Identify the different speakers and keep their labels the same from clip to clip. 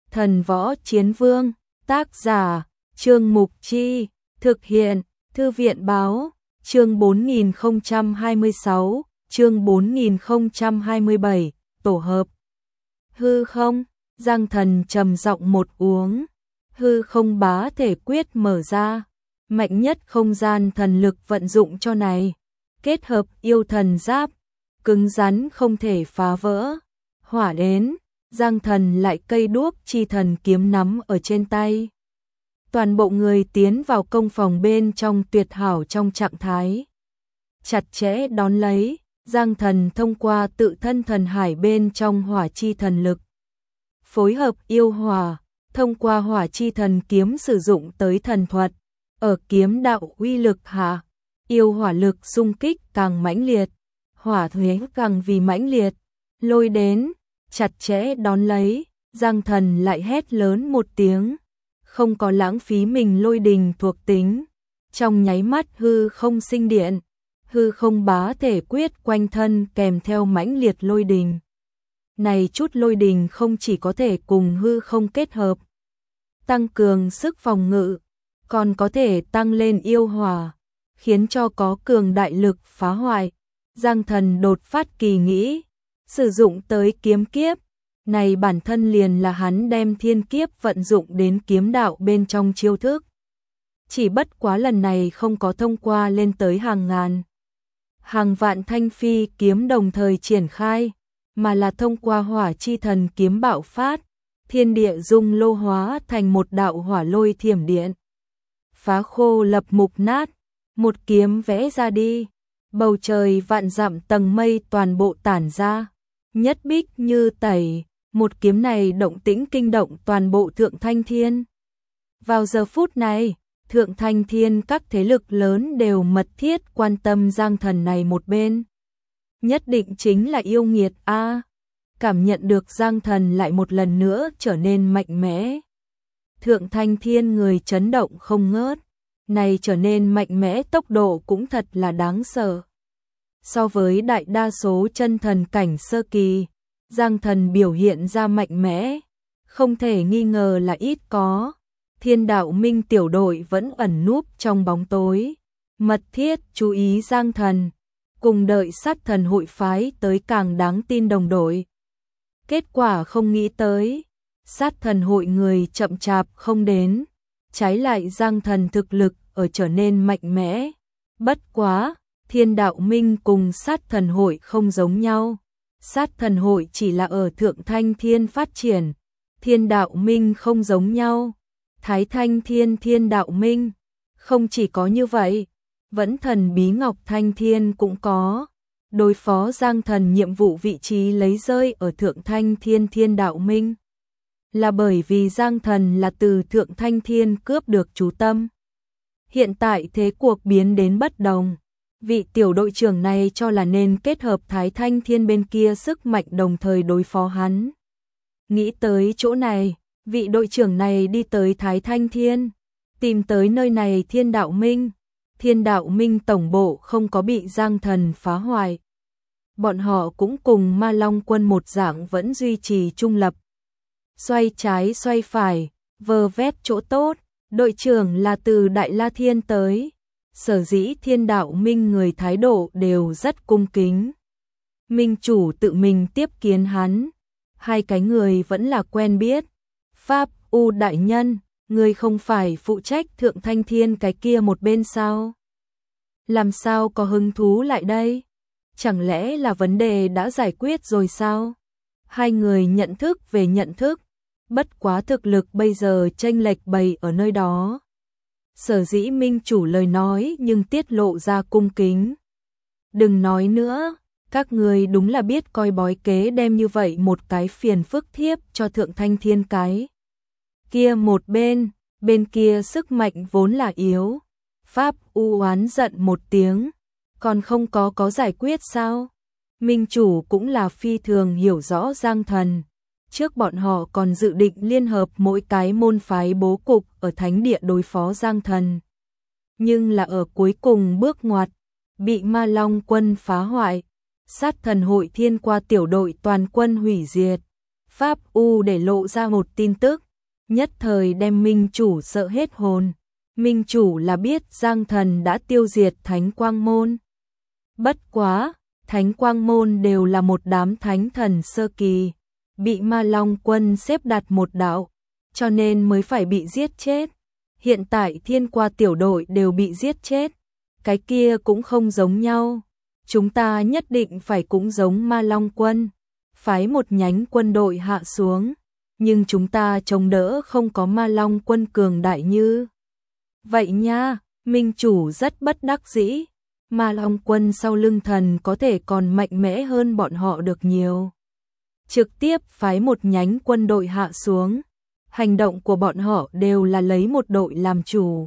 Speaker 1: Thần võ chiến vương, tác giả, Trương Mục Chi, thực hiện, Thư viện báo, chương 4026, chương 4027, tổ hợp. Hư không, Giang Thần trầm giọng một uống, hư không bá thể quyết mở ra, mạnh nhất không gian thần lực vận dụng cho này, kết hợp yêu thần giáp, cứng rắn không thể phá vỡ. Hỏa đến, Giang Thần lại cây đuốc chi thần kiếm nắm ở trên tay. Toàn bộ người tiến vào công phòng bên trong tuyệt hảo trong trạng thái chặt chẽ đón lấy. Giang Thần thông qua tự thân thần hải bên trong hỏa chi thần lực, phối hợp yêu hỏa, thông qua hỏa chi thần kiếm sử dụng tới thần thuật. Ở kiếm đạo uy lực hạ, yêu hỏa lực xung kích càng mãnh liệt, hỏa thuế càng vì mãnh liệt. Lôi đến, chặt chẽ đón lấy, Giang Thần lại hét lớn một tiếng, không có lãng phí mình lôi đình thuộc tính. Trong nháy mắt hư không sinh điện, hư không bá thể quyết quanh thân kèm theo mãnh liệt lôi đình. Này chút lôi đình không chỉ có thể cùng hư không kết hợp, tăng cường sức phòng ngự, còn có thể tăng lên yêu hỏa, khiến cho có cường đại lực phá hoại. Giang Thần đột phát kỳ nghĩ, sử dụng tới kiếm kiếp, này bản thân liền là hắn đem thiên kiếp vận dụng đến kiếm đạo bên trong chiêu thức. Chỉ bất quá lần này không có thông qua lên tới hàng ngàn, hàng vạn thanh phi kiếm đồng thời triển khai, mà là thông qua hỏa chi thần kiếm bạo phát, thiên địa dung lô hóa thành một đạo hỏa lôi thiểm điện. Phá khô lập mục nát, một kiếm vẽ ra đi, bầu trời vạn dặm tầng mây toàn bộ tản ra, nhất bích như tẩy, một kiếm này động tĩnh kinh động toàn bộ Thượng Thanh Thiên. Vào giờ phút này, Thượng Thanh Thiên các thế lực lớn đều mật thiết quan tâm Giang Thần này một bên. Nhất định chính là yêu nghiệt a. Cảm nhận được Giang Thần lại một lần nữa trở nên mạnh mẽ, Thượng Thanh Thiên người chấn động không ngớt, này trở nên mạnh mẽ tốc độ cũng thật là đáng sợ. So với đại đa số chân thần cảnh sơ kỳ, Giang Thần biểu hiện ra mạnh mẽ, không thể nghi ngờ là ít có. Thiên Đạo Minh tiểu đội vẫn ẩn núp trong bóng tối, mật thiết chú ý Giang Thần, cùng đợi sát thần hội phái tới càng đáng tin đồng đội. Kết quả không nghĩ tới, sát thần hội người chậm chạp không đến, trái lại Giang Thần thực lực ở trở nên mạnh mẽ. Bất quá, Thiên Đạo Minh cùng sát thần hội không giống nhau. Sát thần hội chỉ là ở Thượng Thanh Thiên phát triển, Thiên Đạo Minh không giống nhau. Thái Thanh Thiên Thiên Đạo Minh, không chỉ có như vậy, vẫn thần bí Ngọc Thanh Thiên cũng có. Đối phó Giang Thần nhiệm vụ vị trí lấy rơi ở Thượng Thanh Thiên Thiên Đạo Minh, là bởi vì Giang Thần là từ Thượng Thanh Thiên cướp được chú tâm. Hiện tại thế cuộc biến đến bất đồng, vị tiểu đội trưởng này cho là nên kết hợp Thái Thanh Thiên bên kia sức mạnh đồng thời đối phó hắn. Nghĩ tới chỗ này, vị đội trưởng này đi tới Thái Thanh Thiên, tìm tới nơi này Thiên Đạo Minh. Thiên Đạo Minh tổng bộ không có bị Giang Thần phá hoại. Bọn họ cũng cùng Ma Long quân một dạng vẫn duy trì trung lập. Xoay trái xoay phải, vơ vét chỗ tốt, đội trưởng là từ Đại La Thiên tới. Sở dĩ Thiên Đạo Minh người thái độ đều rất cung kính. Minh chủ tự mình tiếp kiến hắn, hai cái người vẫn là quen biết. Pháp U đại nhân, người không phải phụ trách Thượng Thanh Thiên cái kia một bên sao? Làm sao có hứng thú lại đây? Chẳng lẽ là vấn đề đã giải quyết rồi sao? Hai người nhận thức về nhận thức, bất quá thực lực bây giờ chênh lệch bày ở nơi đó. Sở dĩ Minh chủ lời nói nhưng tiết lộ ra cung kính. Đừng nói nữa, các người đúng là biết coi bói kế đem như vậy một cái phiền phức thiếp cho Thượng Thanh Thiên cái. Kia một bên kia sức mạnh vốn là yếu. Pháp U oán giận một tiếng, còn không có giải quyết sao? Minh chủ cũng là phi thường hiểu rõ Giang Thần. Trước bọn họ còn dự định liên hợp mỗi cái môn phái bố cục ở thánh địa đối phó Giang Thần. Nhưng là ở cuối cùng bước ngoặt, bị Ma Long quân phá hoại, sát thần hội thiên qua tiểu đội toàn quân hủy diệt. Pháp U để lộ ra một tin tức, nhất thời đem minh chủ sợ hết hồn. Minh chủ là biết Giang Thần đã tiêu diệt Thánh Quang Môn. Bất quá, Thánh Quang Môn đều là một đám thánh thần sơ kỳ, bị Ma Long quân xếp đặt một đạo, cho nên mới phải bị giết chết. Hiện tại Thiên Qua tiểu đội đều bị giết chết, cái kia cũng không giống nhau. Chúng ta nhất định phải cũng giống Ma Long quân, phái một nhánh quân đội hạ xuống, nhưng chúng ta chống đỡ không có Ma Long quân cường đại như vậy nha. Minh chủ rất bất đắc dĩ, Ma Long quân sau lưng thần có thể còn mạnh mẽ hơn bọn họ được nhiều. Trực tiếp phái một nhánh quân đội hạ xuống, hành động của bọn họ đều là lấy một đội làm chủ.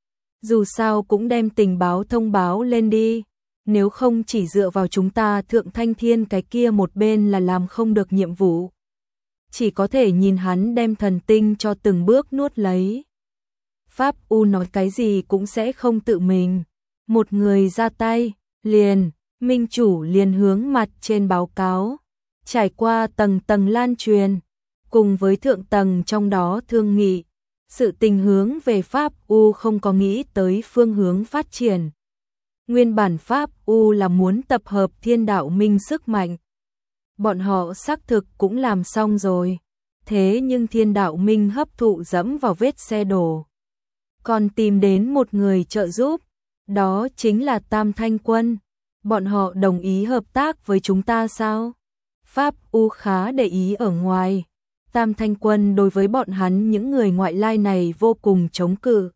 Speaker 1: Dù sao cũng đem tình báo thông báo lên đi, nếu không chỉ dựa vào chúng ta Thượng Thanh Thiên cái kia một bên là làm không được nhiệm vụ. Chỉ có thể nhìn hắn đem thần tinh cho từng bước nuốt lấy. Pháp U nói cái gì cũng sẽ không tự mình. Một người ra tay, liền, minh chủ liền hướng mặt trên báo cáo. Trải qua tầng tầng lan truyền, cùng với thượng tầng trong đó thương nghị. Sự tình hướng về Pháp U không có nghĩ tới phương hướng phát triển. Nguyên bản Pháp U là muốn tập hợp thiên đạo minh sức mạnh. Bọn họ xác thực cũng làm xong rồi. Thế nhưng thiên đạo minh hấp thụ dẫm vào vết xe đổ. Còn tìm đến một người trợ giúp. Đó chính là Tam Thanh Quân. Bọn họ đồng ý hợp tác với chúng ta sao? Pháp U khá để ý ở ngoài. Tam Thanh Quân đối với bọn hắn những người ngoại lai này vô cùng chống cự.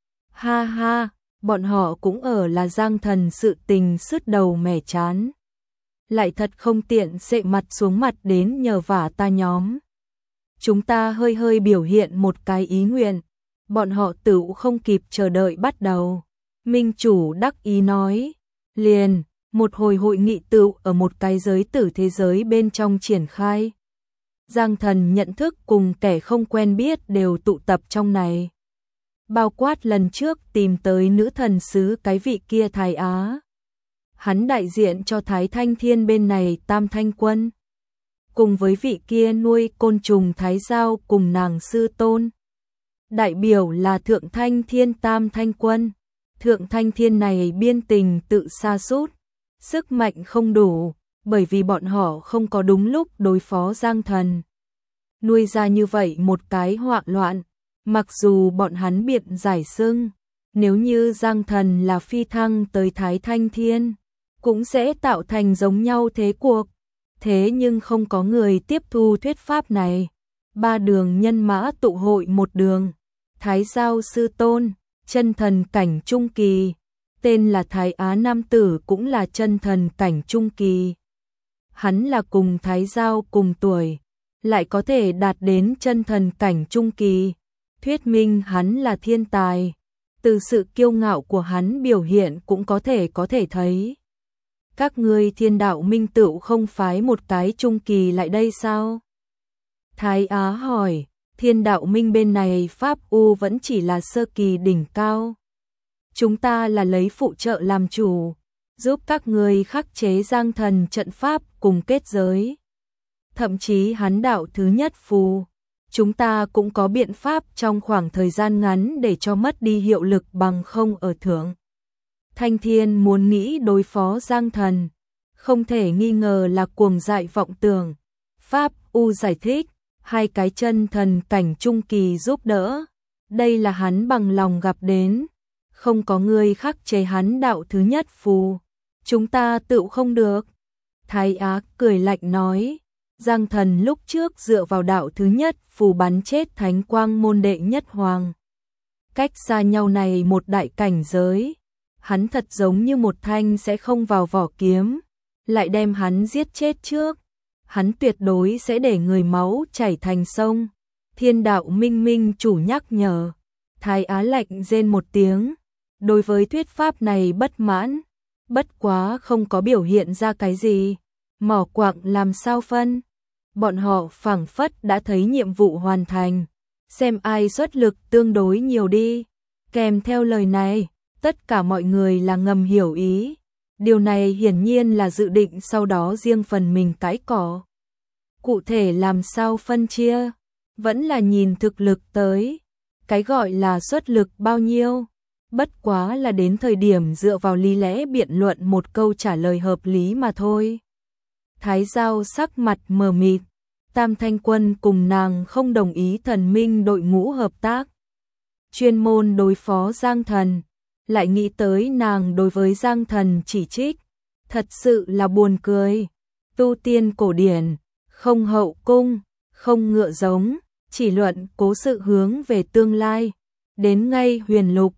Speaker 1: Ha ha, bọn họ cũng ở là Giang Thần sự tình sứt đầu mẻ chán. Lại thật không tiện xệ mặt xuống mặt đến nhờ vả ta nhóm. Chúng ta hơi hơi biểu hiện một cái ý nguyện. Bọn họ tự không kịp chờ đợi bắt đầu. Minh chủ đắc ý nói. Liền, một hồi hội nghị tựu ở một cái giới tử thế giới bên trong triển khai. Giang Thần nhận thức cùng kẻ không quen biết đều tụ tập trong này. Bao quát lần trước tìm tới nữ thần sứ cái vị kia Thái Á. Hắn đại diện cho Thái Thanh Thiên bên này Tam Thanh Quân. Cùng với vị kia nuôi côn trùng Thái Giao cùng nàng sư tôn. Đại biểu là Thượng Thanh Thiên Tam Thanh Quân. Thượng Thanh Thiên này biên tình tự sa sút, sức mạnh không đủ, bởi vì bọn họ không có đúng lúc đối phó Giang Thần. Nuôi ra như vậy một cái hoạn loạn, mặc dù bọn hắn biện giải xưng, nếu như Giang Thần là phi thăng tới Thái Thanh Thiên, cũng sẽ tạo thành giống nhau thế cuộc. Thế nhưng không có người tiếp thu thuyết pháp này. Ba đường nhân mã tụ hội một đường. Thái Giao sư tôn, chân thần cảnh trung kỳ. Tên là Thái Á nam tử cũng là chân thần cảnh trung kỳ. Hắn là cùng Thái Giao cùng tuổi, lại có thể đạt đến chân thần cảnh trung kỳ. Thuyết minh hắn là thiên tài. Từ sự kiêu ngạo của hắn biểu hiện cũng có thể thấy. Các ngươi thiên đạo minh tựu không phái một cái trung kỳ lại đây sao? Thái Á hỏi, thiên đạo minh bên này Pháp U vẫn chỉ là sơ kỳ đỉnh cao. Chúng ta là lấy phụ trợ làm chủ, giúp các ngươi khắc chế Giang Thần trận pháp cùng kết giới. Thậm chí hắn đạo thứ nhất phù, chúng ta cũng có biện pháp trong khoảng thời gian ngắn để cho mất đi hiệu lực bằng không ở Thượng Thanh Thiên muốn nghĩ đối phó Giang Thần, không thể nghi ngờ là cuồng dại vọng tưởng. Pháp U giải thích, hai cái chân thần cảnh trung kỳ giúp đỡ, đây là hắn bằng lòng gặp đến, không có người khắc chế hắn đạo thứ nhất phù, chúng ta tự không được. Thái Á cười lạnh nói, Giang Thần lúc trước dựa vào đạo thứ nhất phù bắn chết Thánh Quang môn đệ nhất hoàng. Cách xa nhau này một đại cảnh giới, hắn thật giống như một thanh sẽ không vào vỏ kiếm, lại đem hắn giết chết trước. Hắn tuyệt đối sẽ để người máu chảy thành sông. Thiên đạo minh minh chủ nhắc nhở. Thái Á lạnh rên một tiếng. Đối với thuyết pháp này bất mãn. Bất quá không có biểu hiện ra cái gì. Mỏ quặng làm sao phân. Bọn họ phảng phất đã thấy nhiệm vụ hoàn thành. Xem ai xuất lực tương đối nhiều đi. Kèm theo lời này, tất cả mọi người là ngầm hiểu ý. Điều này hiển nhiên là dự định sau đó riêng phần mình cãi cỏ. Cụ thể làm sao phân chia, vẫn là nhìn thực lực tới. Cái gọi là xuất lực bao nhiêu, bất quá là đến thời điểm dựa vào lý lẽ biện luận một câu trả lời hợp lý mà thôi. Thái Giao sắc mặt mờ mịt, Tam Thanh Quân cùng nàng không đồng ý thần minh đội ngũ hợp tác. Chuyên môn đối phó Giang Thần, lại nghĩ tới nàng đối với Giang Thần chỉ trích, thật sự là buồn cười. Tu tiên cổ điển, không hậu cung, không ngựa giống, chỉ luận cố sự hướng về tương lai. Đến ngay huyền lục,